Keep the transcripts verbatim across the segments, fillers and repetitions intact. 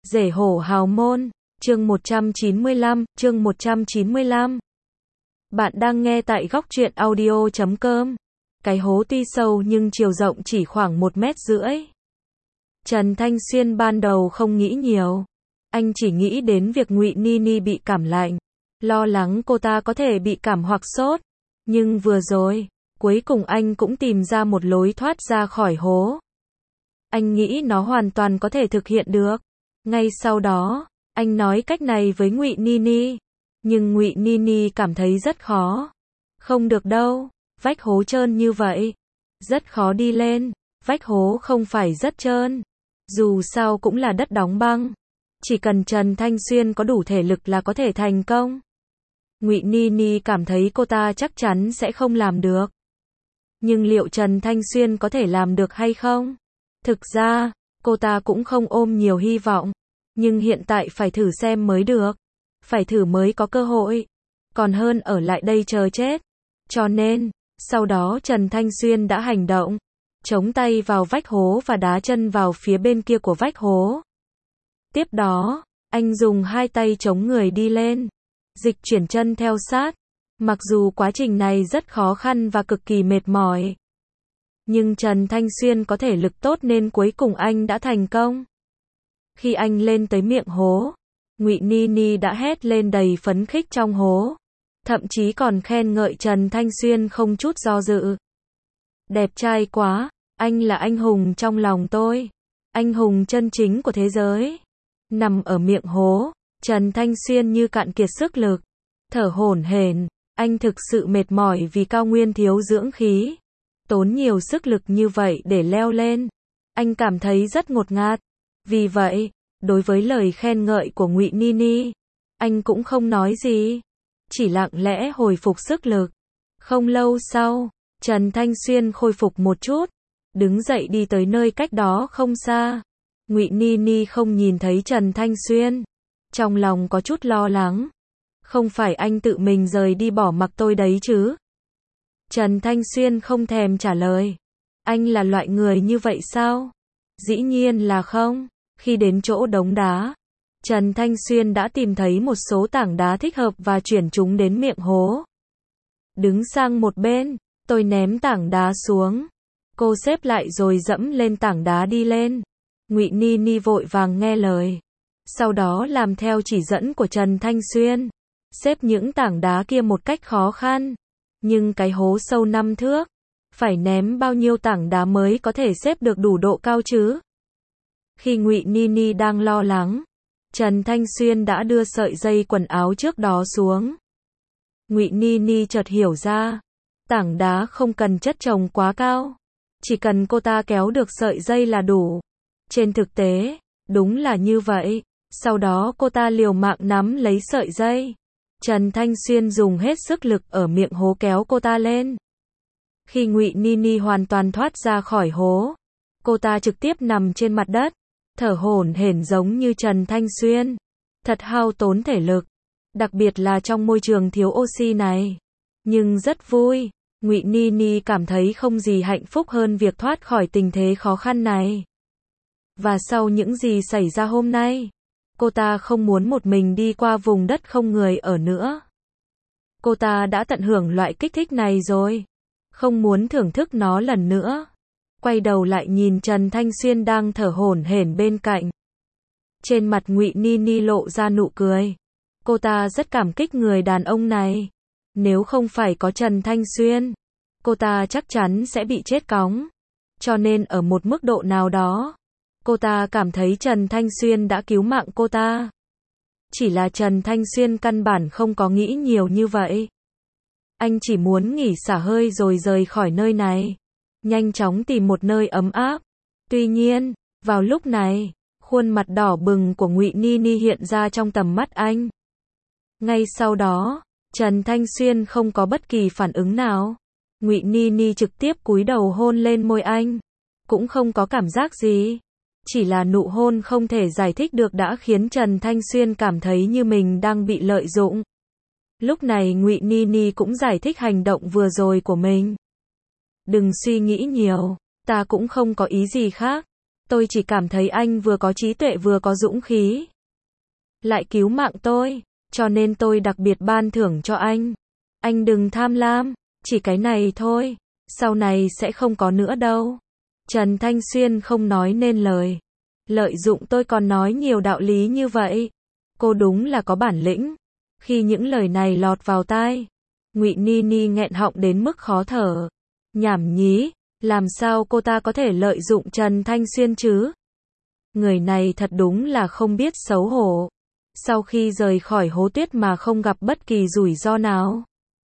Rể hổ hào môn, chương một trăm chín mươi lăm, chương một trăm chín mươi lăm. Bạn đang nghe tại góc truyện audio chấm com. Cái hố tuy sâu nhưng chiều rộng chỉ khoảng một mét rưỡi. Trần Thanh Xuyên ban đầu không nghĩ nhiều. Anh chỉ nghĩ đến việc Ngụy Nini bị cảm lạnh. Lo lắng cô ta có thể bị cảm hoặc sốt. Nhưng vừa rồi, cuối cùng anh cũng tìm ra một lối thoát ra khỏi hố. Anh nghĩ nó hoàn toàn có thể thực hiện được. Ngay sau đó, anh nói cách này với Ngụy Nini. Nhưng Ngụy Nini cảm thấy rất khó. Không được đâu, vách hố trơn như vậy. Rất khó đi lên, vách hố không phải rất trơn. Dù sao cũng là đất đóng băng. Chỉ cần Trần Thanh Xuyên có đủ thể lực là có thể thành công. Ngụy Nini cảm thấy cô ta chắc chắn sẽ không làm được. Nhưng liệu Trần Thanh Xuyên có thể làm được hay không? Thực ra, cô ta cũng không ôm nhiều hy vọng. Nhưng hiện tại phải thử xem mới được. Phải thử mới có cơ hội. Còn hơn ở lại đây chờ chết. Cho nên, sau đó Trần Thanh Xuyên đã hành động. Chống tay vào vách hố và đá chân vào phía bên kia của vách hố. Tiếp đó, anh dùng hai tay chống người đi lên. Dịch chuyển chân theo sát. Mặc dù quá trình này rất khó khăn và cực kỳ mệt mỏi. Nhưng Trần Thanh Xuyên có thể lực tốt nên cuối cùng anh đã thành công. Khi anh lên tới miệng hố, Ngụy Nini đã hét lên đầy phấn khích trong hố. Thậm chí còn khen ngợi Trần Thanh Xuyên không chút do dự. Đẹp trai quá, anh là anh hùng trong lòng tôi. Anh hùng chân chính của thế giới. Nằm ở miệng hố, Trần Thanh Xuyên như cạn kiệt sức lực. Thở hổn hển, anh thực sự mệt mỏi vì cao nguyên thiếu dưỡng khí. Tốn nhiều sức lực như vậy để leo lên. Anh cảm thấy rất ngột ngạt. Vì vậy, đối với lời khen ngợi của Ngụy Nini, anh cũng không nói gì. Chỉ lặng lẽ hồi phục sức lực. Không lâu sau, Trần Thanh Xuyên khôi phục một chút. Đứng dậy đi tới nơi cách đó không xa. Ngụy Nini không nhìn thấy Trần Thanh Xuyên. Trong lòng có chút lo lắng. Không phải anh tự mình rời đi bỏ mặc tôi đấy chứ? Trần Thanh Xuyên không thèm trả lời. Anh là loại người như vậy sao? Dĩ nhiên là không. Khi đến chỗ đống đá, Trần Thanh Xuyên đã tìm thấy một số tảng đá thích hợp và chuyển chúng đến miệng hố. Đứng sang một bên, tôi ném tảng đá xuống. Cô xếp lại rồi dẫm lên tảng đá đi lên. Ngụy Nini vội vàng nghe lời. Sau đó làm theo chỉ dẫn của Trần Thanh Xuyên. Xếp những tảng đá kia một cách khó khăn. Nhưng cái hố sâu năm thước. Phải ném bao nhiêu tảng đá mới có thể xếp được đủ độ cao chứ? Khi Ngụy Nini đang lo lắng, Trần Thanh Xuyên đã đưa sợi dây quần áo trước đó xuống. Ngụy Nini chợt hiểu ra, tảng đá không cần chất chồng quá cao, chỉ cần cô ta kéo được sợi dây là đủ. Trên thực tế, đúng là như vậy. Sau đó cô ta liều mạng nắm lấy sợi dây. Trần Thanh Xuyên dùng hết sức lực ở miệng hố kéo cô ta lên. Khi Ngụy Nini hoàn toàn thoát ra khỏi hố, cô ta trực tiếp nằm trên mặt đất, thở hổn hển giống như Trần Thanh Xuyên. Thật hao tốn thể lực, đặc biệt là trong môi trường thiếu oxy này. Nhưng rất vui, Ngụy Nini cảm thấy không gì hạnh phúc hơn việc thoát khỏi tình thế khó khăn này. Và sau những gì xảy ra hôm nay, cô ta không muốn một mình đi qua vùng đất không người ở nữa. Cô ta đã tận hưởng loại kích thích này rồi, không muốn thưởng thức nó lần nữa. Quay đầu lại nhìn Trần Thanh Xuyên đang thở hổn hển bên cạnh. Trên mặt Ngụy Nini lộ ra nụ cười. Cô ta rất cảm kích người đàn ông này. Nếu không phải có Trần Thanh Xuyên, cô ta chắc chắn sẽ bị chết cóng. Cho nên ở một mức độ nào đó, cô ta cảm thấy Trần Thanh Xuyên đã cứu mạng cô ta. Chỉ là Trần Thanh Xuyên căn bản không có nghĩ nhiều như vậy. Anh chỉ muốn nghỉ xả hơi rồi rời khỏi nơi này. Nhanh chóng tìm một nơi ấm áp. Tuy nhiên, vào lúc này, khuôn mặt đỏ bừng của Ngụy Nini hiện ra trong tầm mắt anh. Ngay sau đó, Trần Thanh Xuyên không có bất kỳ phản ứng nào. Ngụy Nini trực tiếp cúi đầu hôn lên môi anh. Cũng không có cảm giác gì. Chỉ là nụ hôn không thể giải thích được đã khiến Trần Thanh Xuyên cảm thấy như mình đang bị lợi dụng. Lúc này Ngụy Nini cũng giải thích hành động vừa rồi của mình. Đừng suy nghĩ nhiều, ta cũng không có ý gì khác. Tôi chỉ cảm thấy anh vừa có trí tuệ vừa có dũng khí. Lại cứu mạng tôi, cho nên tôi đặc biệt ban thưởng cho anh. Anh đừng tham lam, chỉ cái này thôi, sau này sẽ không có nữa đâu. Trần Thanh Xuyên không nói nên lời. Lợi dụng tôi còn nói nhiều đạo lý như vậy. Cô đúng là có bản lĩnh. Khi những lời này lọt vào tai, Ngụy Ni Ni nghẹn họng đến mức khó thở. Nhảm nhí, làm sao cô ta có thể lợi dụng Trần Thanh Xuyên chứ? Người này thật đúng là không biết xấu hổ. Sau khi rời khỏi hố tuyết mà không gặp bất kỳ rủi ro nào,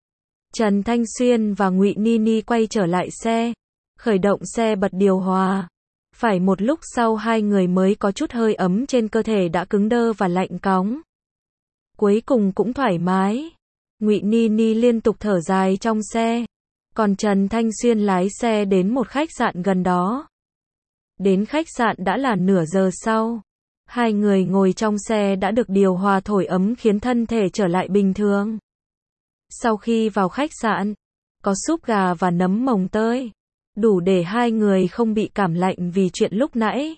Trần Thanh Xuyên và Ngụy Ni Ni quay trở lại xe, khởi động xe bật điều hòa. Phải một lúc sau hai người mới có chút hơi ấm trên cơ thể đã cứng đơ và lạnh cóng. Cuối cùng cũng thoải mái. Ngụy Ni Ni liên tục thở dài trong xe. Còn Trần Thanh Xuyên lái xe đến một khách sạn gần đó. Đến khách sạn đã là nửa giờ sau. Hai người ngồi trong xe đã được điều hòa thổi ấm khiến thân thể trở lại bình thường. Sau khi vào khách sạn, có súp gà và nấm mồng tơi, đủ để hai người không bị cảm lạnh vì chuyện lúc nãy.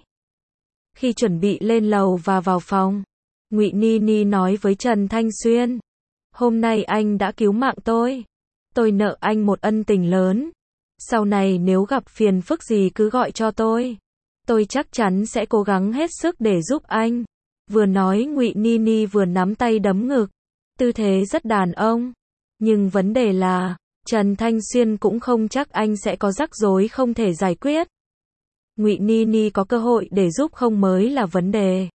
Khi chuẩn bị lên lầu và vào phòng, Ngụy Ni Ni nói với Trần Thanh Xuyên, hôm nay anh đã cứu mạng tôi. Tôi nợ anh một ân tình lớn. Sau này nếu gặp phiền phức gì cứ gọi cho tôi. Tôi chắc chắn sẽ cố gắng hết sức để giúp anh. Vừa nói Ngụy Ni Ni vừa nắm tay đấm ngực. Tư thế rất đàn ông. Nhưng vấn đề là, Trần Thanh Xuyên cũng không chắc anh sẽ có rắc rối không thể giải quyết. Ngụy Ni Ni có cơ hội để giúp không mới là vấn đề.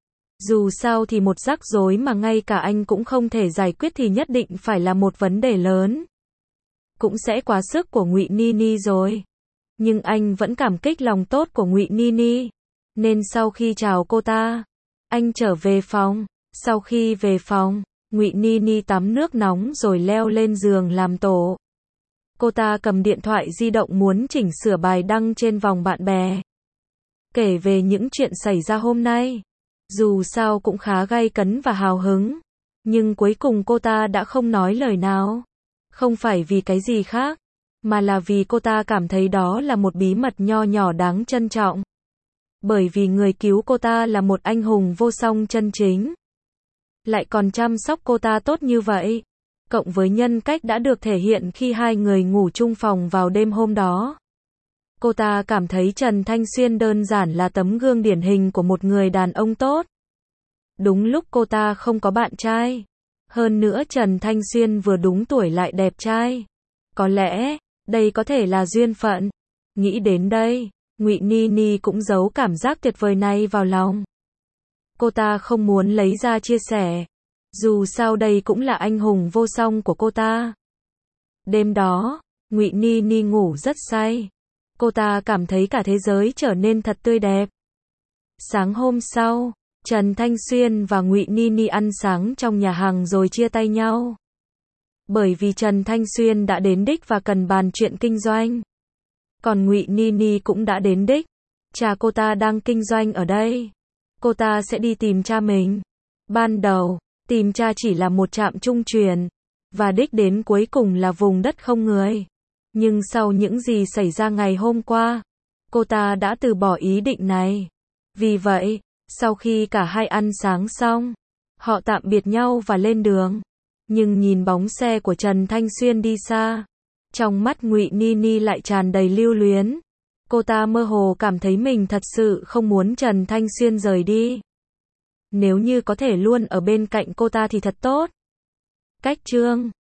Dù sao thì một rắc rối mà ngay cả anh cũng không thể giải quyết thì nhất định phải là một vấn đề lớn. Cũng sẽ quá sức của Ngụy Ni Ni rồi. Nhưng anh vẫn cảm kích lòng tốt của Ngụy Ni Ni. Nên sau khi chào cô ta, anh trở về phòng. Sau khi về phòng, Ngụy Ni Ni tắm nước nóng rồi leo lên giường làm tổ. Cô ta cầm điện thoại di động muốn chỉnh sửa bài đăng trên vòng bạn bè. Kể về những chuyện xảy ra hôm nay. Dù sao cũng khá gay cấn và hào hứng. Nhưng cuối cùng cô ta đã không nói lời nào. Không phải vì cái gì khác, mà là vì cô ta cảm thấy đó là một bí mật nho nhỏ đáng trân trọng. Bởi vì người cứu cô ta là một anh hùng vô song chân chính. Lại còn chăm sóc cô ta tốt như vậy. Cộng với nhân cách đã được thể hiện khi hai người ngủ chung phòng vào đêm hôm đó. Cô ta cảm thấy Trần Thanh Xuyên đơn giản là tấm gương điển hình của một người đàn ông tốt. Đúng lúc cô ta không có bạn trai. Hơn nữa Trần Thanh Xuyên vừa đúng tuổi lại đẹp trai. Có lẽ, đây có thể là duyên phận. Nghĩ đến đây, Ngụy Ni Ni cũng giấu cảm giác tuyệt vời này vào lòng. Cô ta không muốn lấy ra chia sẻ. Dù sao đây cũng là anh hùng vô song của cô ta. Đêm đó, Ngụy Ni Ni ngủ rất say. Cô ta cảm thấy cả thế giới trở nên thật tươi đẹp. Sáng hôm sau, Trần Thanh Xuyên và Ngụy Ni Ni ăn sáng trong nhà hàng rồi chia tay nhau. Bởi vì Trần Thanh Xuyên đã đến đích và cần bàn chuyện kinh doanh. Còn Ngụy Ni Ni cũng đã đến đích. Cha cô ta đang kinh doanh ở đây. Cô ta sẽ đi tìm cha mình. Ban đầu, tìm cha chỉ là một trạm trung chuyển. Và đích đến cuối cùng là vùng đất không người. Nhưng sau những gì xảy ra ngày hôm qua, cô ta đã từ bỏ ý định này. Vì vậy, sau khi cả hai ăn sáng xong, họ tạm biệt nhau và lên đường. Nhưng nhìn bóng xe của Trần Thanh Xuyên đi xa, trong mắt Ngụy Ni Ni lại tràn đầy lưu luyến. Cô ta mơ hồ cảm thấy mình thật sự không muốn Trần Thanh Xuyên rời đi. Nếu như có thể luôn ở bên cạnh cô ta thì thật tốt. Cách chương